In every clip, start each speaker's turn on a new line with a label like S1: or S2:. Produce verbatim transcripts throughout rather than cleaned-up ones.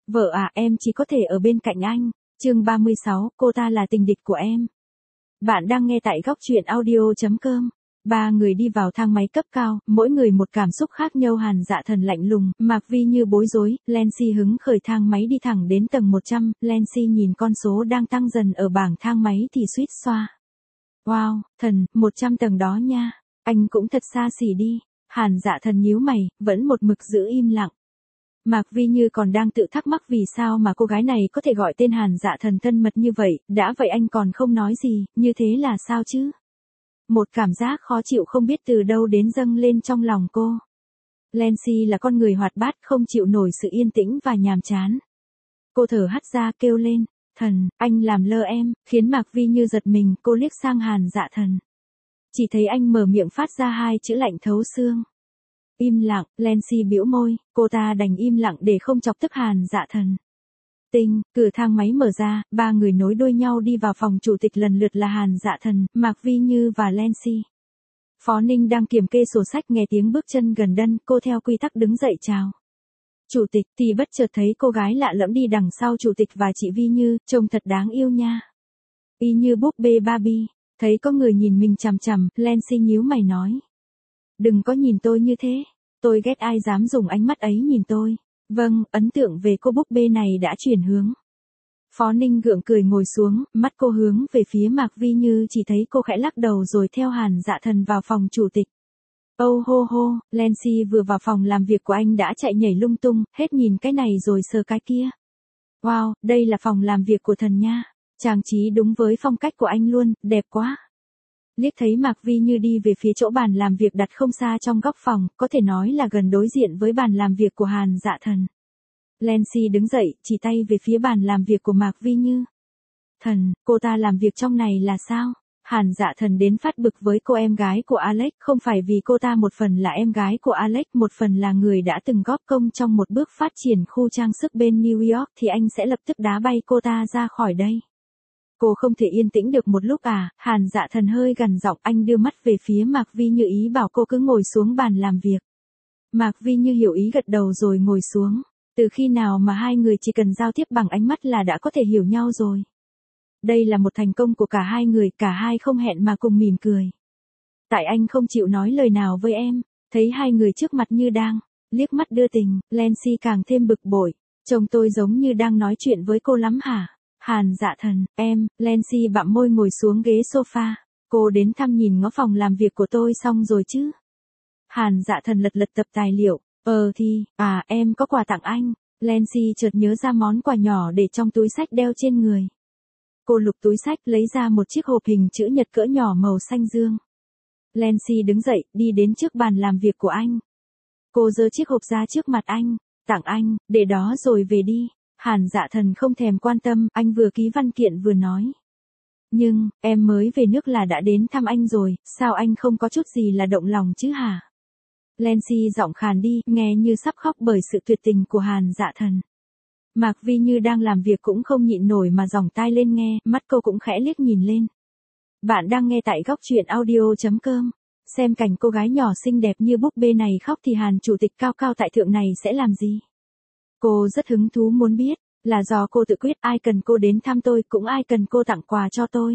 S1: Vợ à, em chỉ có thể ở bên cạnh anh. Chương ba mươi sáu, cô ta là tình địch của em. Bạn đang nghe tại góc truyện audio chấm com. Ba người đi vào thang máy cấp cao, mỗi người một cảm xúc khác nhau. Hàn Dạ Thần lạnh lùng, Mạc Vi Như bối rối, Lancy hứng khởi thang máy đi thẳng đến tầng một trăm, Lancy nhìn con số đang tăng dần ở bảng thang máy thì suýt xoa. Wow, Thần, một trăm tầng đó nha, anh cũng thật xa xỉ đi. Hàn Dạ Thần nhíu mày, vẫn một mực giữ im lặng. Mạc Vi Như còn đang tự thắc mắc vì sao mà cô gái này có thể gọi tên Hàn Dạ Thần thân mật như vậy, đã vậy anh còn không nói gì, như thế là sao chứ? Một cảm giác khó chịu không biết từ đâu đến dâng lên trong lòng cô. Lancy là con người hoạt bát không chịu nổi sự yên tĩnh và nhàm chán. Cô thở hắt ra kêu lên, Thần, anh làm lơ em, khiến Mạc Vi Như giật mình, cô liếc sang Hàn Dạ Thần. Chỉ thấy anh mở miệng phát ra hai chữ lạnh thấu xương. Im lặng, Lancy bĩu môi, cô ta đành im lặng để không chọc tức Hàn Dạ Thần. Tinh, cửa thang máy mở ra, ba người nối đuôi nhau đi vào phòng chủ tịch lần lượt là Hàn Dạ Thần, Mạc Vi Như và Lancy. Phó Ninh đang kiểm kê sổ sách nghe tiếng bước chân gần đân, cô theo quy tắc đứng dậy chào. Chủ tịch thì bất chợt thấy cô gái lạ lẫm đi đằng sau chủ tịch và chị Vi Như, trông thật đáng yêu nha. Y như búp bê Barbie, thấy có người nhìn mình chằm chằm, Lancy nhíu mày nói. Đừng có nhìn tôi như thế, tôi ghét ai dám dùng ánh mắt ấy nhìn tôi. Vâng, ấn tượng về cô búp bê này đã chuyển hướng. Phó Ninh gượng cười ngồi xuống, mắt cô hướng về phía Mạc Vi Như, chỉ thấy cô khẽ lắc đầu rồi theo Hàn Dạ Thần vào phòng chủ tịch. Oh hô hô, Lancy vừa vào phòng làm việc của anh đã chạy nhảy lung tung, hết nhìn cái này rồi sờ cái kia. Wow, đây là phòng làm việc của Thần nha, trang trí đúng với phong cách của anh luôn, đẹp quá. Liếc thấy Mạc Vi Như đi về phía chỗ bàn làm việc đặt không xa trong góc phòng, có thể nói là gần đối diện với bàn làm việc của Hàn Dạ Thần. Lancy đứng dậy, chỉ tay về phía bàn làm việc của Mạc Vi Như. Thần, cô ta làm việc trong này là sao? Hàn Dạ Thần đến phát bực với cô em gái của Alex, không phải vì cô ta một phần là em gái của Alex, một phần là người đã từng góp công trong một bước phát triển khu trang sức bên New York thì anh sẽ lập tức đá bay cô ta ra khỏi đây. Cô không thể yên tĩnh được một lúc à? Hàn Dạ Thần hơi gằn giọng, anh đưa mắt về phía Mạc Vi Như ý bảo cô cứ ngồi xuống bàn làm việc. Mạc Vi Như hiểu ý gật đầu rồi ngồi xuống. Từ khi nào mà hai người chỉ cần giao tiếp bằng ánh mắt là đã có thể hiểu nhau rồi. Đây là một thành công của cả hai người, cả hai không hẹn mà cùng mỉm cười. Tại anh không chịu nói lời nào với em, thấy hai người trước mặt như đang liếc mắt đưa tình, Lancy càng thêm bực bội. Chồng tôi giống như đang nói chuyện với cô lắm hả? Hàn Dạ Thần, em, Lancy bặm môi ngồi xuống ghế sofa. Cô đến thăm nhìn ngó phòng làm việc của tôi xong rồi chứ? Hàn Dạ Thần lật lật tập tài liệu. Ờ thì, à em có quà tặng anh. Lancy chợt nhớ ra món quà nhỏ để trong túi sách đeo trên người. Cô lục túi sách lấy ra một chiếc hộp hình chữ nhật cỡ nhỏ màu xanh dương. Lancy đứng dậy, đi đến trước bàn làm việc của anh. Cô giơ chiếc hộp ra trước mặt anh. Tặng anh, để đó rồi về đi. Hàn Dạ Thần không thèm quan tâm, anh vừa ký văn kiện vừa nói. Nhưng, em mới về nước là đã đến thăm anh rồi, sao anh không có chút gì là động lòng chứ hả? Lancy giọng khàn đi, nghe như sắp khóc bởi sự tuyệt tình của Hàn Dạ Thần. Mạc Vi Như đang làm việc cũng không nhịn nổi mà giỏng tai lên nghe, mắt cô cũng khẽ liếc nhìn lên. Bạn đang nghe tại góc truyện audio chấm com. Xem cảnh cô gái nhỏ xinh đẹp như búp bê này khóc thì Hàn chủ tịch cao cao tại thượng này sẽ làm gì? Cô rất hứng thú muốn biết, là do cô tự quyết, ai cần cô đến thăm tôi cũng ai cần cô tặng quà cho tôi.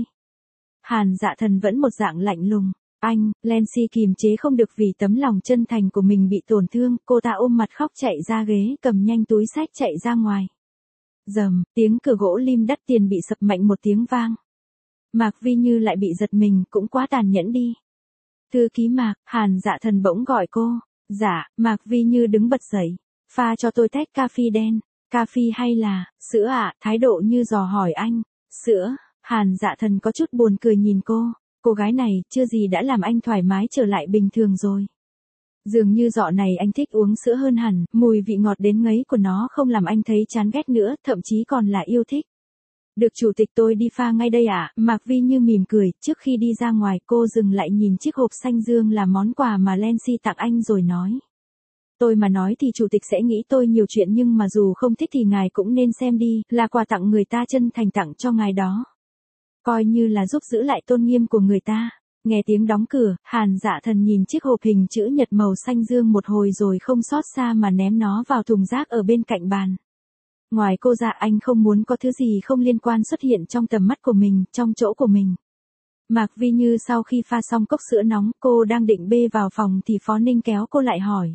S1: Hàn Dạ Thần vẫn một dạng lạnh lùng. Anh, Lancy kìm chế không được vì tấm lòng chân thành của mình bị tổn thương, cô ta ôm mặt khóc chạy ra ghế, cầm nhanh túi sách chạy ra ngoài. Rầm, tiếng cửa gỗ lim đắt tiền bị sập mạnh một tiếng vang. Mạc Vi Như lại bị giật mình, cũng quá tàn nhẫn đi. Thư ký Mạc, Hàn Dạ Thần bỗng gọi cô. Dạ, Mạc Vi Như đứng bật dậy. Pha cho tôi tách cà phê đen. Cà phê hay là, sữa ạ? À? Thái độ như dò hỏi anh. Sữa, Hàn Dạ Thần có chút buồn cười nhìn cô. Cô gái này, chưa gì đã làm anh thoải mái trở lại bình thường rồi. Dường như dạo này anh thích uống sữa hơn hẳn, mùi vị ngọt đến ngấy của nó không làm anh thấy chán ghét nữa, thậm chí còn là yêu thích. Được chủ tịch tôi đi pha ngay đây ạ, à? Mạc Vi Như mỉm cười, trước khi đi ra ngoài cô dừng lại nhìn chiếc hộp xanh dương là món quà mà Lancy tặng anh rồi nói. Tôi mà nói thì chủ tịch sẽ nghĩ tôi nhiều chuyện nhưng mà dù không thích thì ngài cũng nên xem đi, là quà tặng người ta chân thành tặng cho ngài đó. Coi như là giúp giữ lại tôn nghiêm của người ta. Nghe tiếng đóng cửa, Hàn Dạ Thần nhìn chiếc hộp hình chữ nhật màu xanh dương một hồi rồi không xót xa mà ném nó vào thùng rác ở bên cạnh bàn. Ngoài cô ra anh không muốn có thứ gì không liên quan xuất hiện trong tầm mắt của mình, trong chỗ của mình. Mạc Vi Như sau khi pha xong cốc sữa nóng, cô đang định bê vào phòng thì Phó Ninh kéo cô lại hỏi.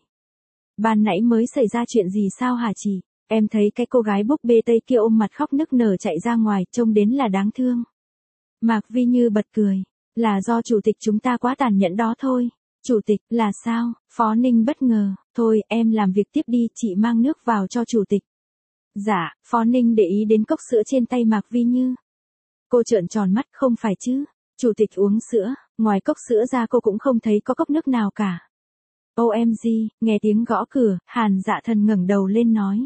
S1: Ban nãy mới xảy ra chuyện gì sao hả chị? Em thấy cái cô gái búp bê Tây kia ôm mặt khóc nức nở chạy ra ngoài, trông đến là đáng thương. Mạc Vi Như bật cười. Là do chủ tịch chúng ta quá tàn nhẫn đó thôi. Chủ tịch, là sao? Phó Ninh bất ngờ. Thôi, em làm việc tiếp đi, chị mang nước vào cho chủ tịch. Dạ, Phó Ninh để ý đến cốc sữa trên tay Mạc Vi Như. Cô trợn tròn mắt, không phải chứ. Chủ tịch uống sữa, ngoài cốc sữa ra cô cũng không thấy có cốc nước nào cả. ô em giê, nghe tiếng gõ cửa, Hàn Dạ Thần ngẩng đầu lên nói.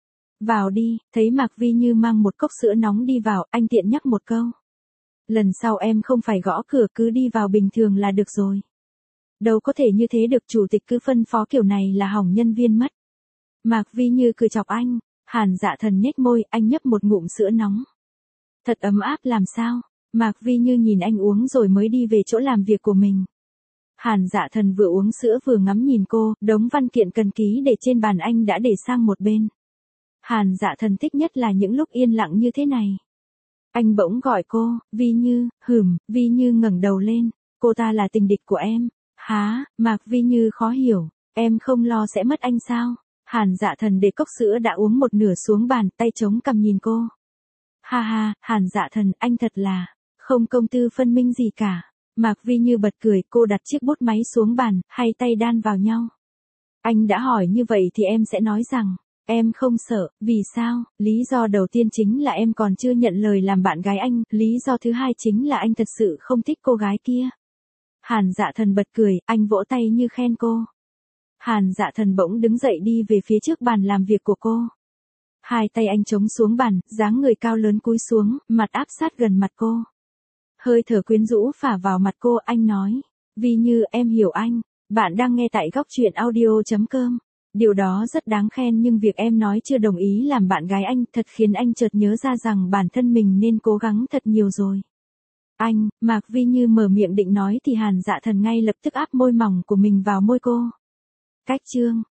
S1: Vào đi, thấy Mạc Vi Như mang một cốc sữa nóng đi vào, anh tiện nhắc một câu. Lần sau em không phải gõ cửa, cứ đi vào bình thường là được rồi. Đâu có thể như thế được, chủ tịch cứ phân phó kiểu này là hỏng nhân viên mất. Mạc Vi Như cười chọc anh, Hàn Dạ Thần nhếch môi, anh nhấp một ngụm sữa nóng. Thật ấm áp làm sao? Mạc Vi Như nhìn anh uống rồi mới đi về chỗ làm việc của mình. Hàn Dạ Thần vừa uống sữa vừa ngắm nhìn cô, đống văn kiện cần ký để trên bàn anh đã để sang một bên. Hàn Dạ Thần thích nhất là những lúc yên lặng như thế này. Anh bỗng gọi cô, Vi Như, hửm, Vi Như ngẩng đầu lên, cô ta là tình địch của em. Hả? Mạc Vi Như khó hiểu, em không lo sẽ mất anh sao? Hàn Dạ Thần để cốc sữa đã uống một nửa xuống bàn, tay chống cằm nhìn cô. Ha ha, Hàn Dạ Thần, anh thật là không công tư phân minh gì cả. Mạc Vi Như bật cười, cô đặt chiếc bút máy xuống bàn, hai tay đan vào nhau. Anh đã hỏi như vậy thì em sẽ nói rằng, em không sợ, vì sao? Lý do đầu tiên chính là em còn chưa nhận lời làm bạn gái anh, lý do thứ hai chính là anh thật sự không thích cô gái kia. Hàn Dạ Thần bật cười, anh vỗ tay như khen cô. Hàn Dạ Thần bỗng đứng dậy đi về phía trước bàn làm việc của cô. Hai tay anh chống xuống bàn, dáng người cao lớn cúi xuống, mặt áp sát gần mặt cô. Hơi thở quyến rũ phả vào mặt cô, anh nói. Vi Như, em hiểu anh. Bạn đang nghe tại góc truyện audio chấm com. Điều đó rất đáng khen nhưng việc em nói chưa đồng ý làm bạn gái anh thật khiến anh chợt nhớ ra rằng bản thân mình nên cố gắng thật nhiều rồi. Anh, Mạc Vi Như mở miệng định nói thì Hàn Dạ Thần ngay lập tức áp môi mỏng của mình vào môi cô. Cách chương.